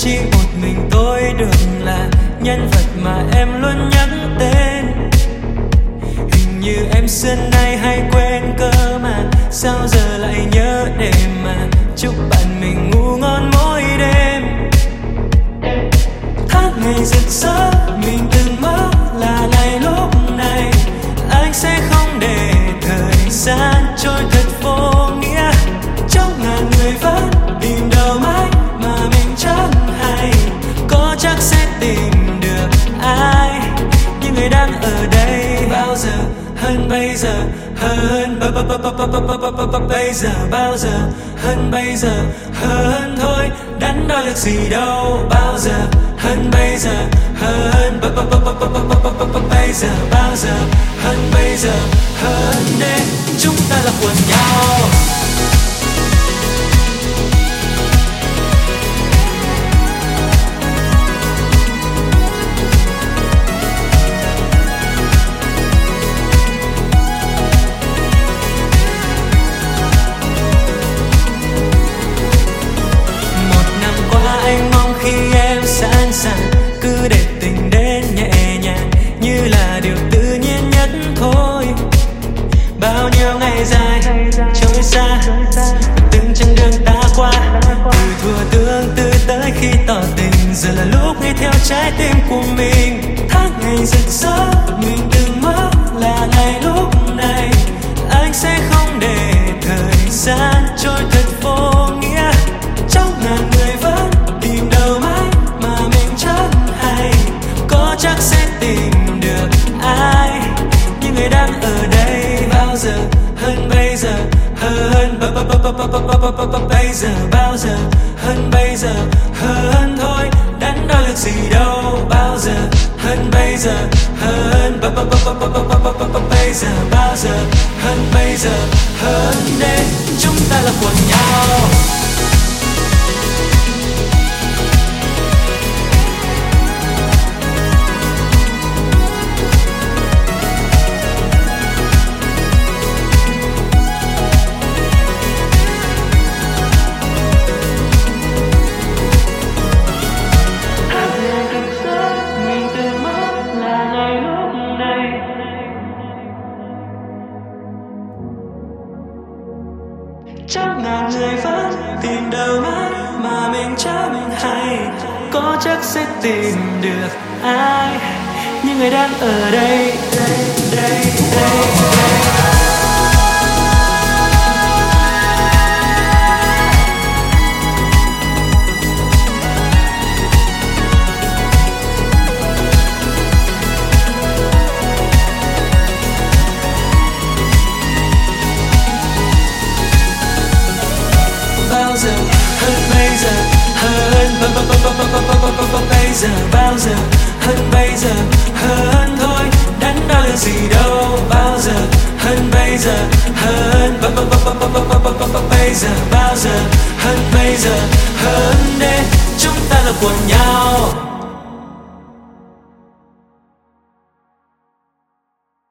chỉ một mình tôi được là nhân vật mà em luôn nhắc tên. Hình như em xưa nay hay quên cơ mà, sao giờ lại nhớ đêm mà chúc bạn mình ngủ ngon mỗi đêm. Tháng ngày rực rỡ mình từng mơ là ngày lúc này anh sẽ không để thời gian trôi thật vô nghĩa. Trong ngàn người vẫn tìm đâu mãi mà mình chẳng hay, có chắc sẽ tìm được ai những người đang ở đây. Bao giờ hơn bây giờ, hơn bây giờ, bao giờ hơn bây giờ, hơn thôi đắn đo được gì đâu. Bao giờ hơn bây giờ, hơn bây giờ, bao giờ hơn bây giờ, hơn đến chúng ta là của nhau. Khi em sẵn sàng cứ để tình đến nhẹ nhàng như là điều tự nhiên nhất thôi. Bao nhiêu ngày dài trôi xa, từng chặng đường ta qua, từ thua tương tư tới khi tỏ tình, giờ là lúc nghe theo trái tim của mình. Tháng ngày rực rỡ mình từng mơ là ngày lúc này anh sẽ không để thời gian trôi thật vô nghĩa. Trong ngàn người vẫn tìm đâu mãi mà mình chẳng hay, có chắc sẽ tìm được ai những người đang ở đây. Bao giờ hơn bây giờ, hơn bây giờ, bao giờ hơn bây giờ, hơn thôi đắn đo được gì đâu. Bao giờ hơn bây giờ, hơn bây giờ, bao giờ hơn bây giờ, hơn đến chúng ta là của nhau. Chắc ngàn người vẫn tìm đâu mãi mà mình chẳng hay, có chắc sẽ tìm được ai những người đang ở đây, đây, đây, đây, đây. Bao giờ hơn bây giờ, hơn bây giờ, bao giờ hơn bây giờ, hơn thôi đắn đo được gì đâu. Bao giờ hơn bây giờ, hơn bây giờ, bao giờ hơn bây giờ, hơn đến chúng ta là của nhau.